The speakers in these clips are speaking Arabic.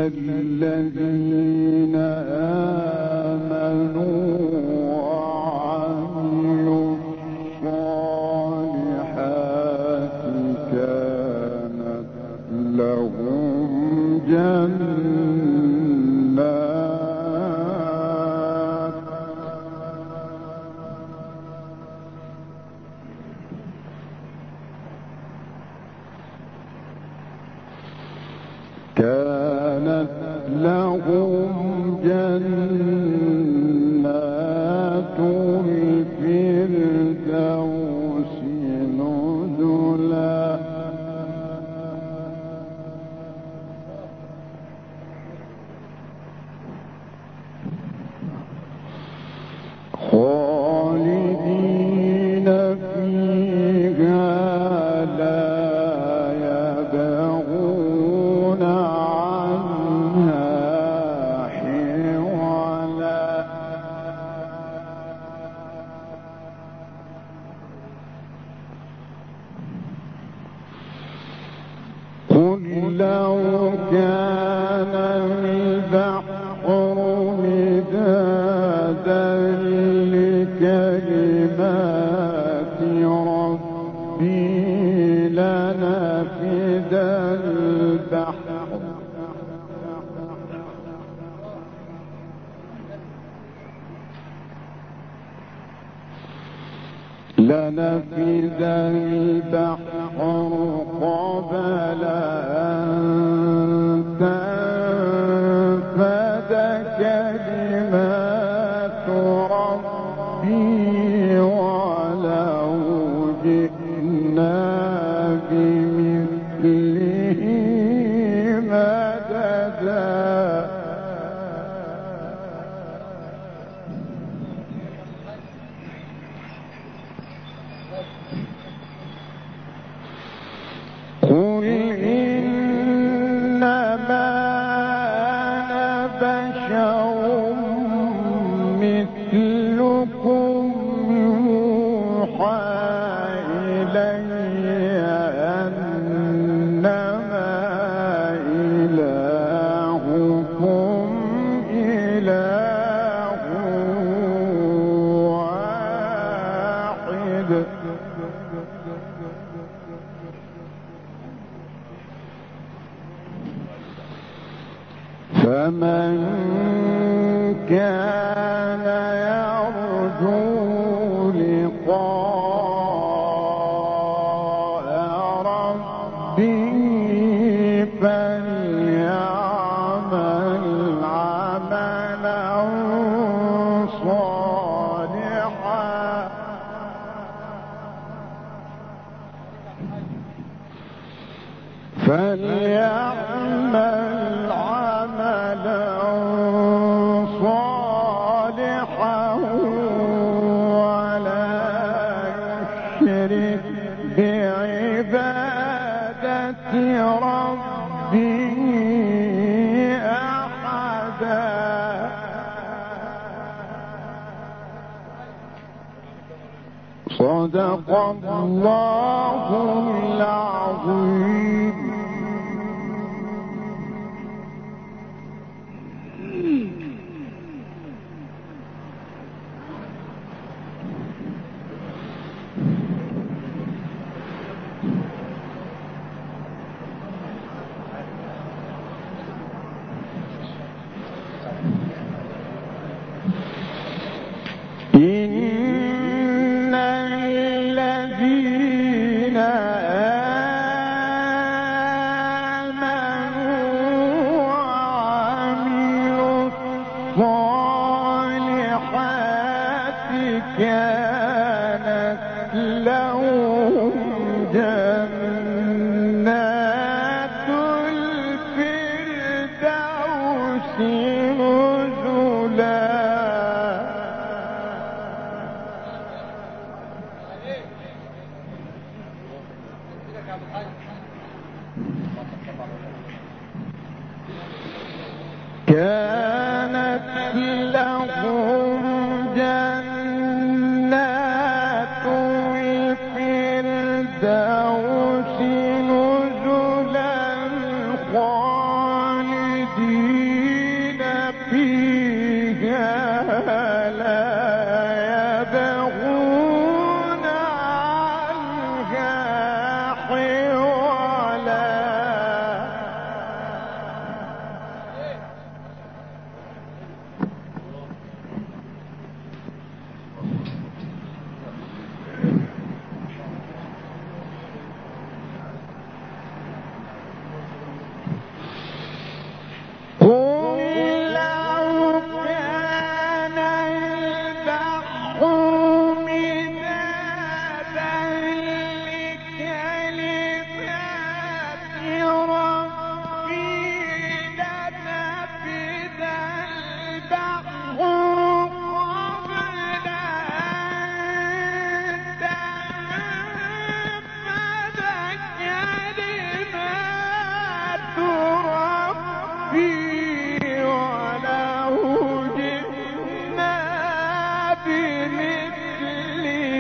الذين آمنوا وعملوا الصالحات كانت لهم جنات الفردوس نزلا خالدين فيها لا يبغون عنها حولا قل لو كان البحر مدادا لكلمات ربي لنفد البحر قبل أن تنفد كلمات ربي ولو جئنا بمثله مددا قل إنما أنا بشر مثلكم يوحى إلي أنما إلهكم إله واحد فمن كان يرجو لقاء ربه فليعمل عملا صالحا ولا يشرك بعبادة ربه أحدا صدق الله العظيم. إن الذين آمنوا وعملوا الصالحات كانت لهم جنات الفردوس نزلا كانت لهم جنات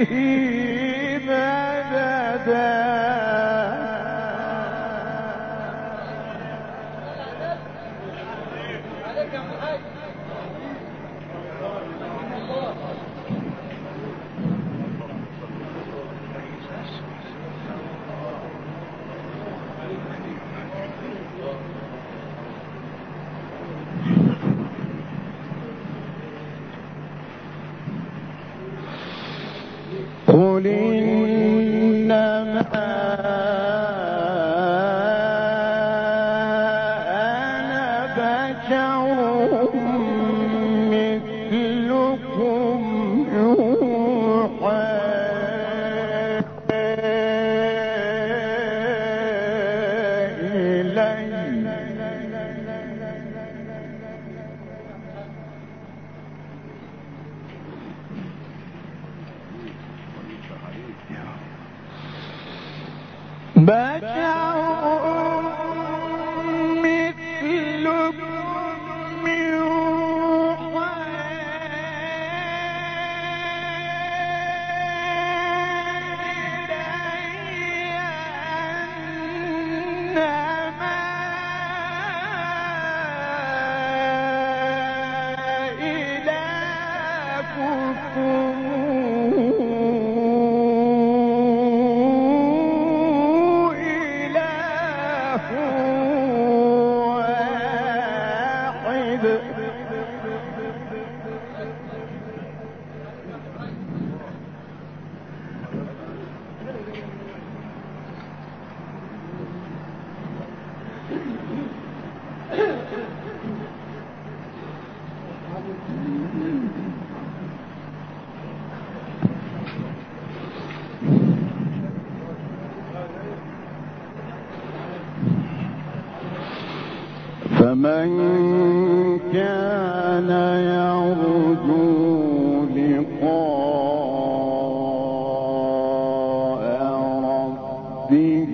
قل إنما أنا بشر مثلكم يوحى فمن كان يرجو لقاء ربه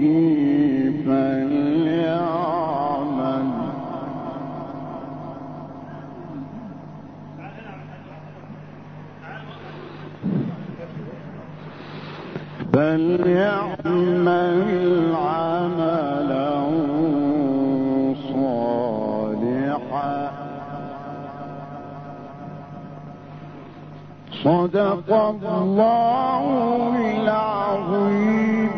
فليعمل عملا صالحا صدق الله العظيم.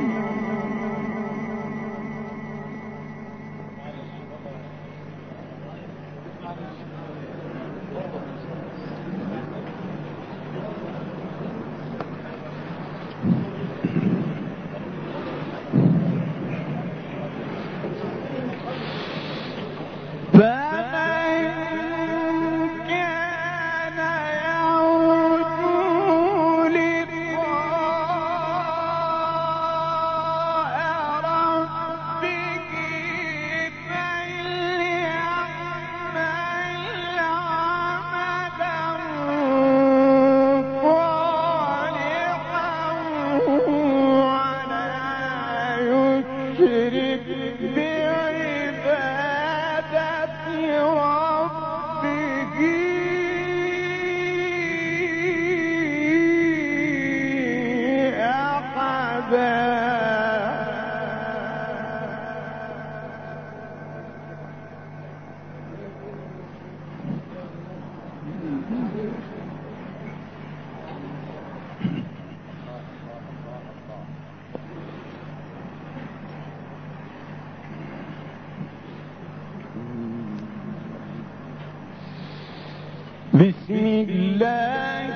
بسم الله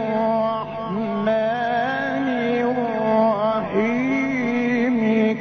الرحمن الرحيم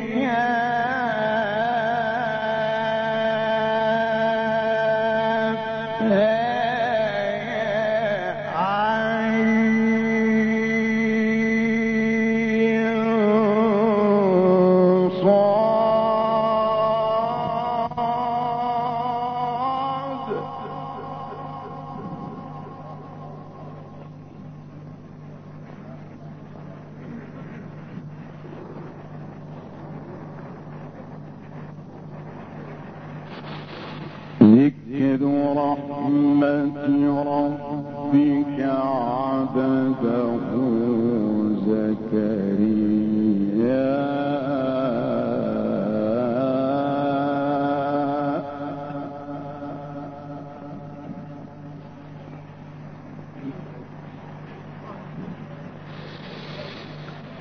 ذكر رحمة ربك عبده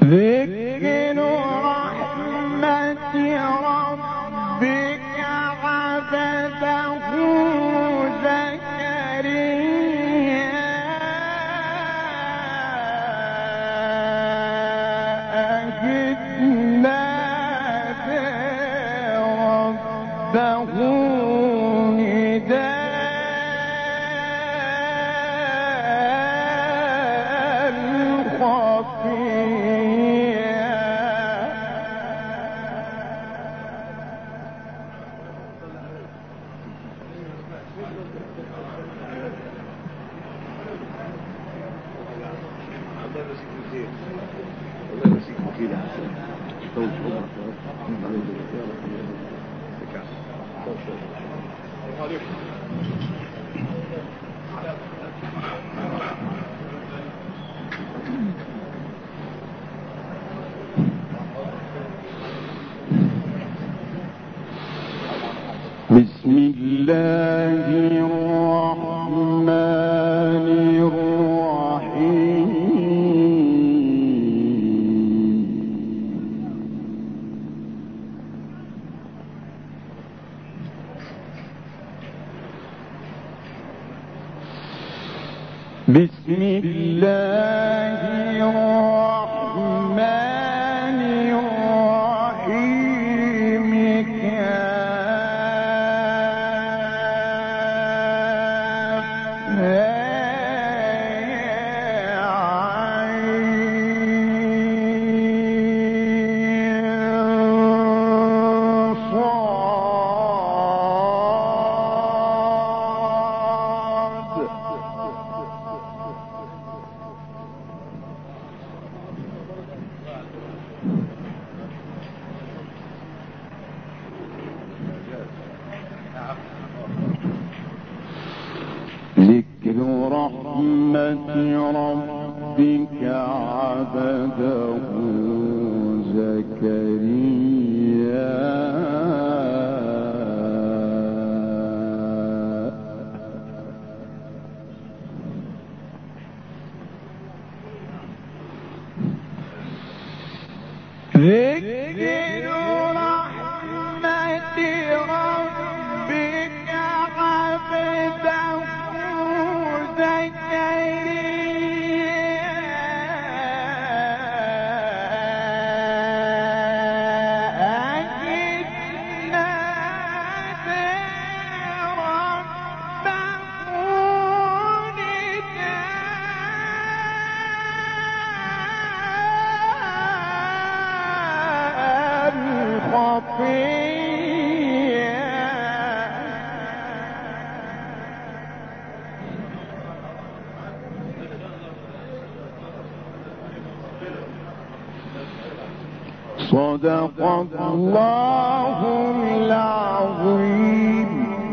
ذكر رحمة ربك عبده زكريا إذ نادى ربه نداء خفيا بسم الله الرحمن الرحيم بسم الله الرحمن الرحيم ذكر رحمة ربك عبده زكريا ذكر رحمة ربك عبده صدق الله العظيم.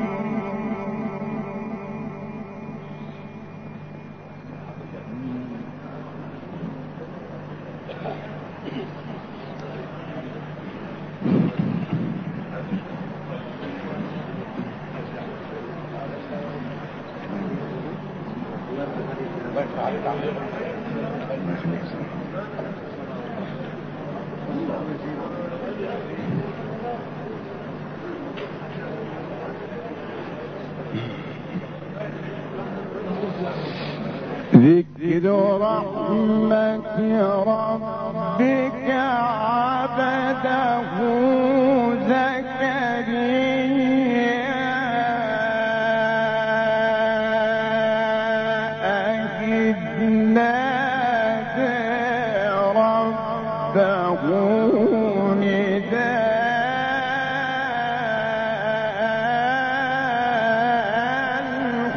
ذكر رحمة ربك عبده زكريا إذ نادى ربه نداء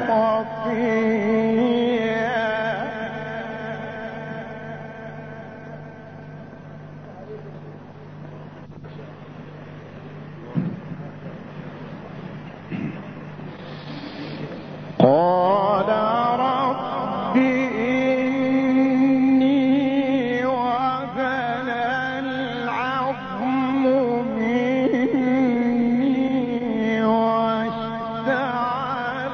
خفيا قال رب إني وهن العظم مني واشتعل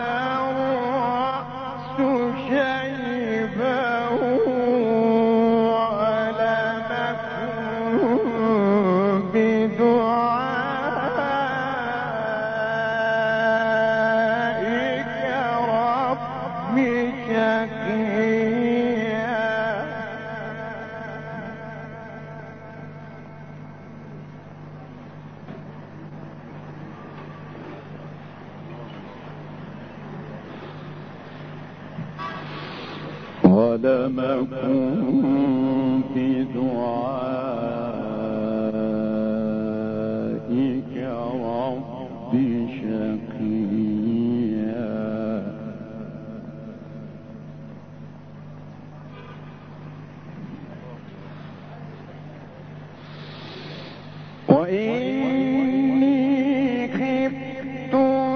الرأس شيبا ولم ولم أكن بدعائك رب شقيا وإني خفت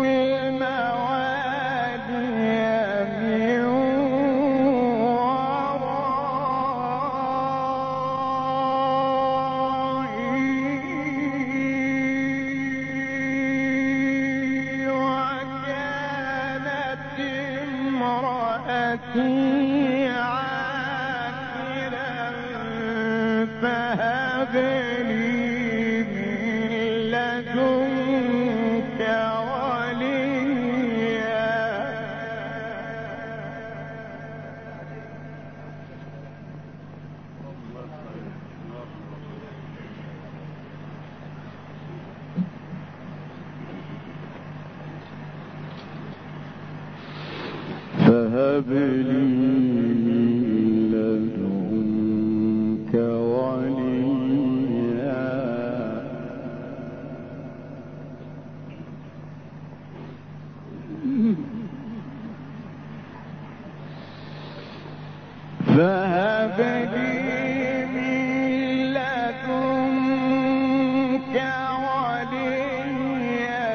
فهب لي من لدنك وليا فهب لي من لدنك وليا فهب لي من لدنك وليا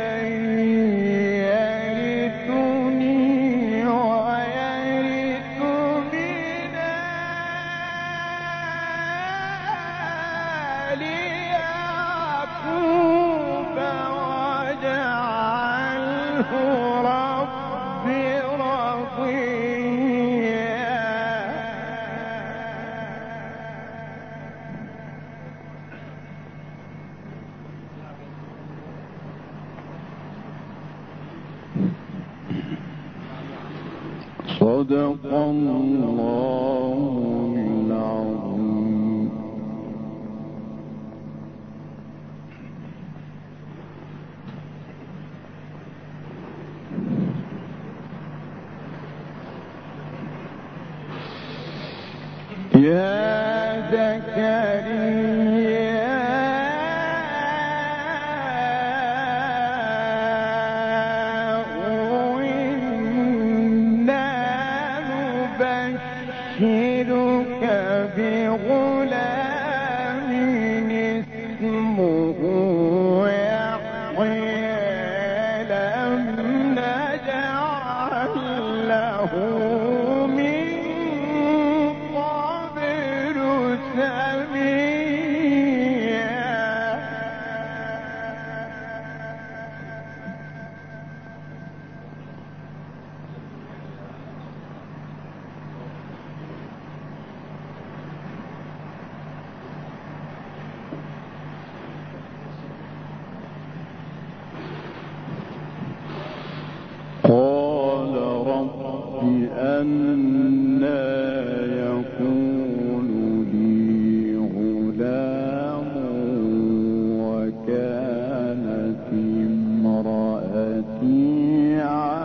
يرثني ويرث من آل يعقوب واجعله رب رضيا صدق الله العظيم. يا زكريا إنا نبشرك بغلام اسمه يحيى لم نجعل له من قبل سميا قال رب أنى يكون لي غلام وكانت امرأتي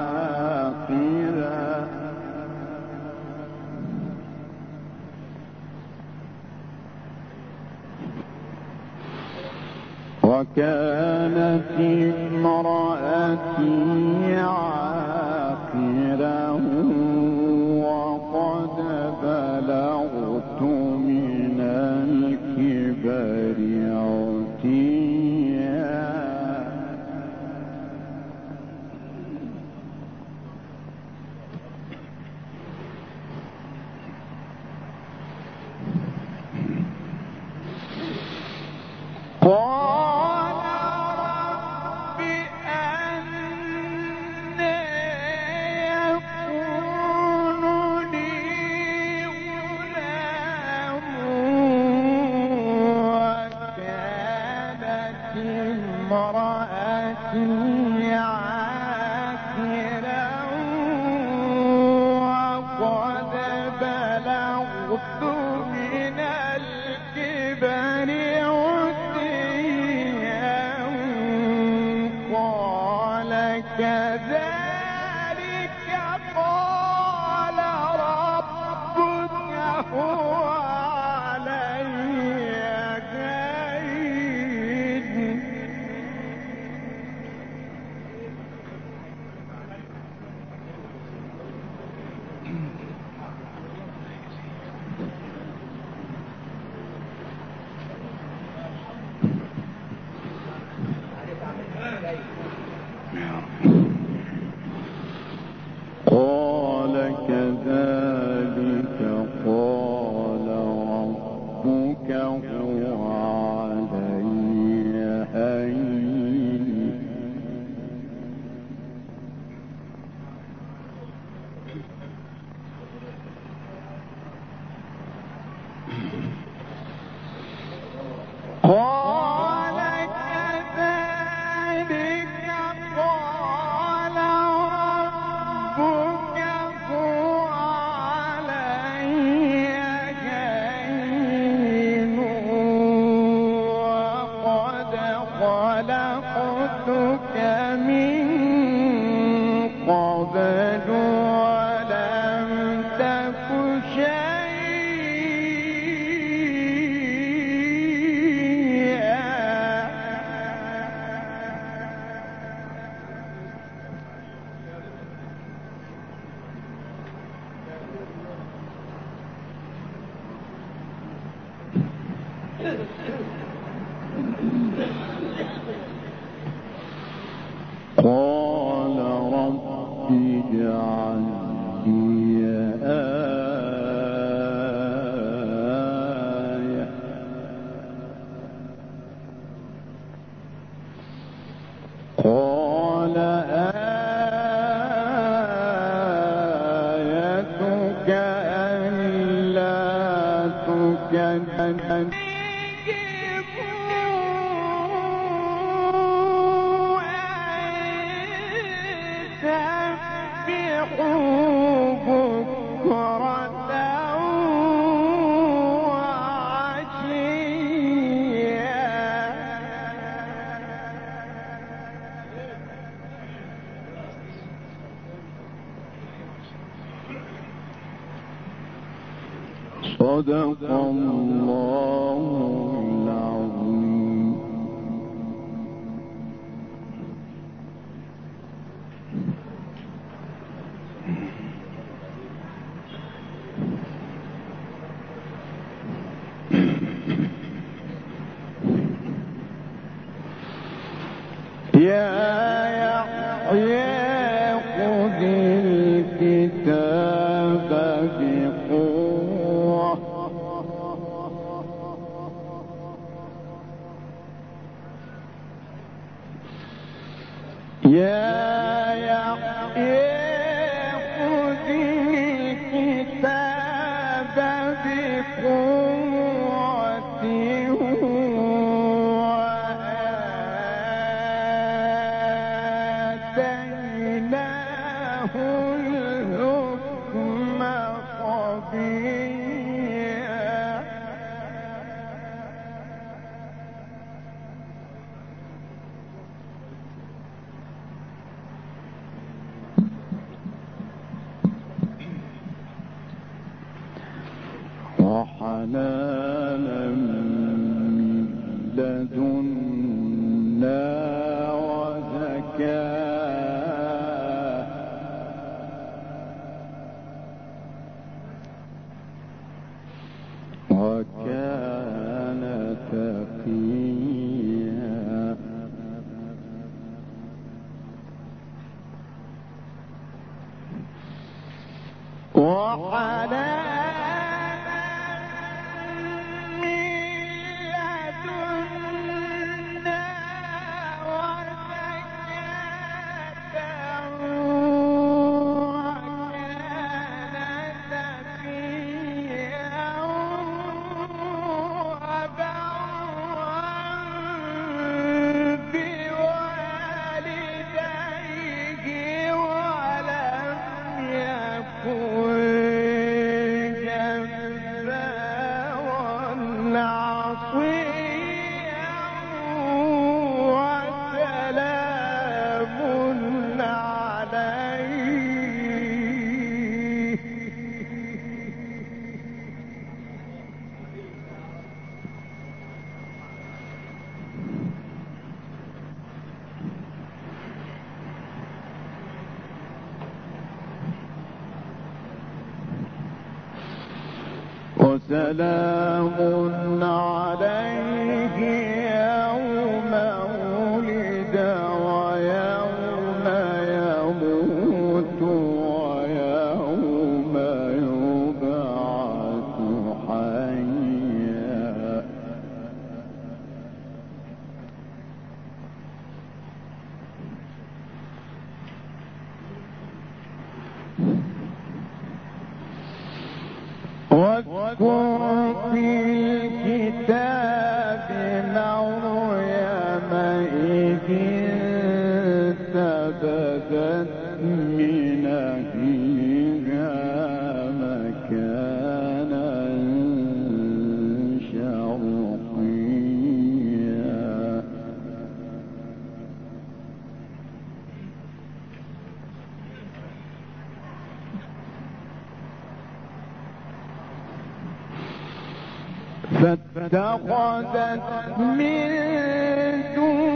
عاقرا وقد بلغت من الكبر عتيا قال رب أنى يكون لي غلام وكانت امرأتي عاقرا وقد من الكبر عتيا قال كذلك قال ربك هو علي هين. قال كذلك قال ربك هو علي هين. قال كذلك قال ربك هو علي هين وقد خلقتك من قبل ولم تك قال رب اجعل لي آية قال آيتك ألا تكذب صدق الله العظيم. يا يحيى خذ الكتاب بقوة يا يحيى خذ الكتاب بقوة وآتيناه الحكم صبيا. وحنانا من لدنا وزكاة وكان تقيا. وحنانا وسلام عليه يوم ولد ويوم يموت ويوم يبعث حيا. واذكر في الكتاب مريم إذ انتبذت من أهلها مكانا شرقيا. فاتخذت من دون